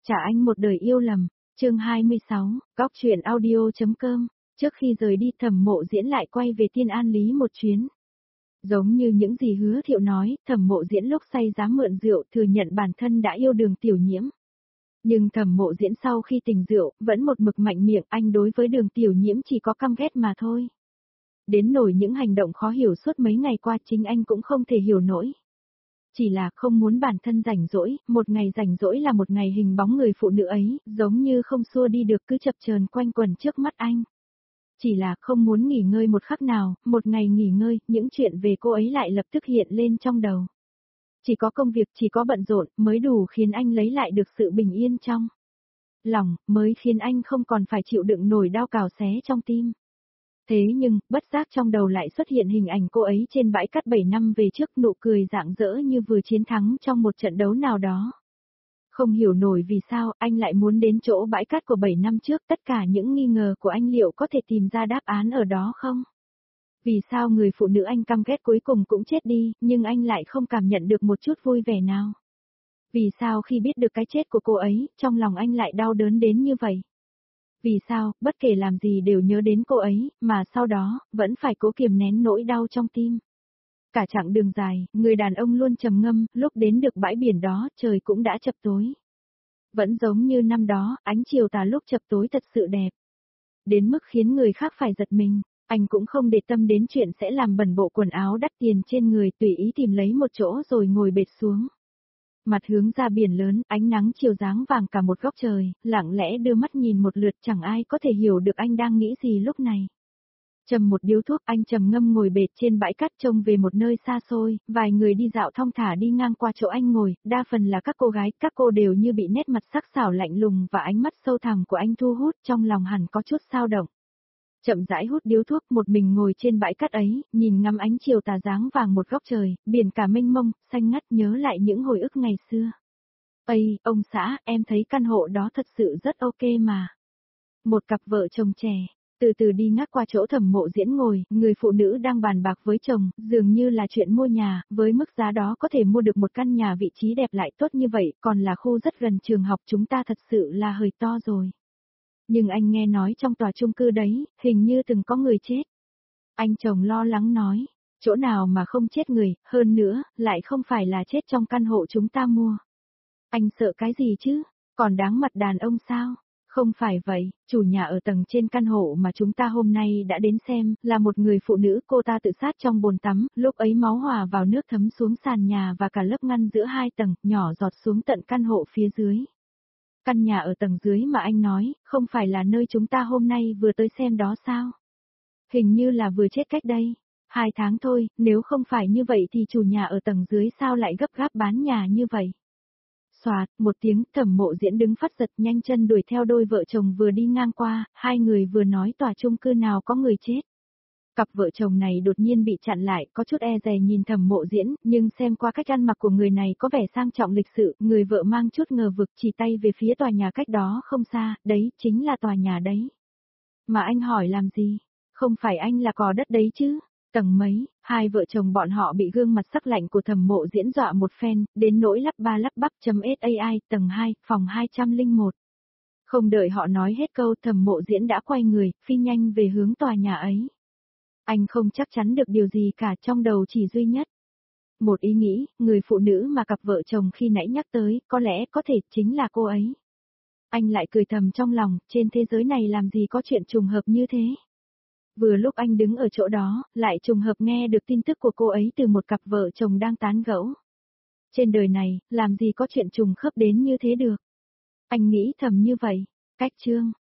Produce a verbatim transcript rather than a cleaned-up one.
Trả anh một đời yêu lầm, chương hai mươi sáu, góc truyện audio.com, trước khi rời đi Thẩm Mộ Diễn lại quay về Tiên An Lý một chuyến. Giống như những gì Hứa Thiệu nói, Thẩm Mộ Diễn lúc say dám mượn rượu thừa nhận bản thân đã yêu Đường Tiểu Nhiễm. Nhưng Thẩm Mộ Diễn sau khi tỉnh rượu, vẫn một mực mạnh miệng, anh đối với Đường Tiểu Nhiễm chỉ có căm ghét mà thôi. Đến nổi những hành động khó hiểu suốt mấy ngày qua chính anh cũng không thể hiểu nổi. Chỉ là không muốn bản thân rảnh rỗi, một ngày rảnh rỗi là một ngày hình bóng người phụ nữ ấy, giống như không xua đi được cứ chập chờn quanh quẩn trước mắt anh. Chỉ là không muốn nghỉ ngơi một khắc nào, một ngày nghỉ ngơi, những chuyện về cô ấy lại lập tức hiện lên trong đầu. Chỉ có công việc, chỉ có bận rộn, mới đủ khiến anh lấy lại được sự bình yên trong lòng, mới khiến anh không còn phải chịu đựng nổi đau cào xé trong tim. Thế nhưng, bất giác trong đầu lại xuất hiện hình ảnh cô ấy trên bãi cát bảy năm về trước, nụ cười rạng rỡ như vừa chiến thắng trong một trận đấu nào đó. Không hiểu nổi vì sao anh lại muốn đến chỗ bãi cát của bảy năm trước, tất cả những nghi ngờ của anh liệu có thể tìm ra đáp án ở đó không? Vì sao người phụ nữ anh căm ghét cuối cùng cũng chết đi, nhưng anh lại không cảm nhận được một chút vui vẻ nào? Vì sao khi biết được cái chết của cô ấy, trong lòng anh lại đau đớn đến như vậy? Vì sao, bất kể làm gì đều nhớ đến cô ấy, mà sau đó, vẫn phải cố kiềm nén nỗi đau trong tim. Cả chặng đường dài, người đàn ông luôn trầm ngâm, lúc đến được bãi biển đó, trời cũng đã chập tối. Vẫn giống như năm đó, ánh chiều tà lúc chập tối thật sự đẹp. Đến mức khiến người khác phải giật mình, anh cũng không để tâm đến chuyện sẽ làm bẩn bộ quần áo đắt tiền trên người, tùy ý tìm lấy một chỗ rồi ngồi bệt xuống. Mặt hướng ra biển lớn, ánh nắng chiều dáng vàng cả một góc trời, lặng lẽ đưa mắt nhìn một lượt, chẳng ai có thể hiểu được anh đang nghĩ gì lúc này. Châm một điếu thuốc, anh trầm ngâm ngồi bệt trên bãi cát trông về một nơi xa xôi, vài người đi dạo thong thả đi ngang qua chỗ anh ngồi, đa phần là các cô gái, các cô đều như bị nét mặt sắc sảo lạnh lùng và ánh mắt sâu thẳm của anh thu hút, trong lòng hẳn có chút xao động. Chậm rãi hút điếu thuốc, một mình ngồi trên bãi cát ấy, nhìn ngắm ánh chiều tà dáng vàng một góc trời, biển cả mênh mông, xanh ngắt, nhớ lại những hồi ức ngày xưa. Ây, ông xã, em thấy căn hộ đó thật sự rất ok mà. Một cặp vợ chồng trẻ, từ từ đi ngắt qua chỗ Thẩm Mộ Diễn ngồi, người phụ nữ đang bàn bạc với chồng, dường như là chuyện mua nhà, với mức giá đó có thể mua được một căn nhà vị trí đẹp lại tốt như vậy, còn là khu rất gần trường học, chúng ta thật sự là hơi to rồi. Nhưng anh nghe nói trong tòa chung cư đấy, hình như từng có người chết. Anh chồng lo lắng nói, chỗ nào mà không chết người, hơn nữa, lại không phải là chết trong căn hộ chúng ta mua. Anh sợ cái gì chứ, còn đáng mặt đàn ông sao? Không phải vậy, chủ nhà ở tầng trên căn hộ mà chúng ta hôm nay đã đến xem, là một người phụ nữ, cô ta tự sát trong bồn tắm, lúc ấy máu hòa vào nước thấm xuống sàn nhà và cả lớp ngăn giữa hai tầng, nhỏ giọt xuống tận căn hộ phía dưới. Căn nhà ở tầng dưới mà anh nói, không phải là nơi chúng ta hôm nay vừa tới xem đó sao? Hình như là vừa chết cách đây hai tháng thôi, nếu không phải như vậy thì chủ nhà ở tầng dưới sao lại gấp gáp bán nhà như vậy? Xoạt, một tiếng, Thẩm Mộ Diễn đứng phát giật, nhanh chân đuổi theo đôi vợ chồng vừa đi ngang qua, hai người vừa nói tòa chung cư nào có người chết. Cặp vợ chồng này đột nhiên bị chặn lại, có chút e dè nhìn Thẩm Mộ Diễn, nhưng xem qua cách ăn mặc của người này có vẻ sang trọng lịch sự, người vợ mang chút ngờ vực, chỉ tay về phía tòa nhà cách đó không xa, đấy, chính là tòa nhà đấy. Mà anh hỏi làm gì? Không phải anh là cò đất đấy chứ? Tầng mấy? Hai vợ chồng bọn họ bị gương mặt sắc lạnh của Thẩm Mộ Diễn dọa một phen, đến nỗi lắp ba lắp bắp chấm sai, tầng hai, phòng hai trăm lẻ một. Không đợi họ nói hết câu, Thẩm Mộ Diễn đã quay người, phi nhanh về hướng tòa nhà ấy. Anh không chắc chắn được điều gì cả, trong đầu chỉ duy nhất một ý nghĩ, người phụ nữ mà cặp vợ chồng khi nãy nhắc tới, có lẽ có thể chính là cô ấy. Anh lại cười thầm trong lòng, trên thế giới này làm gì có chuyện trùng hợp như thế. Vừa lúc anh đứng ở chỗ đó, lại trùng hợp nghe được tin tức của cô ấy từ một cặp vợ chồng đang tán gẫu. Trên đời này, làm gì có chuyện trùng khớp đến như thế được. Anh nghĩ thầm như vậy. Cách chương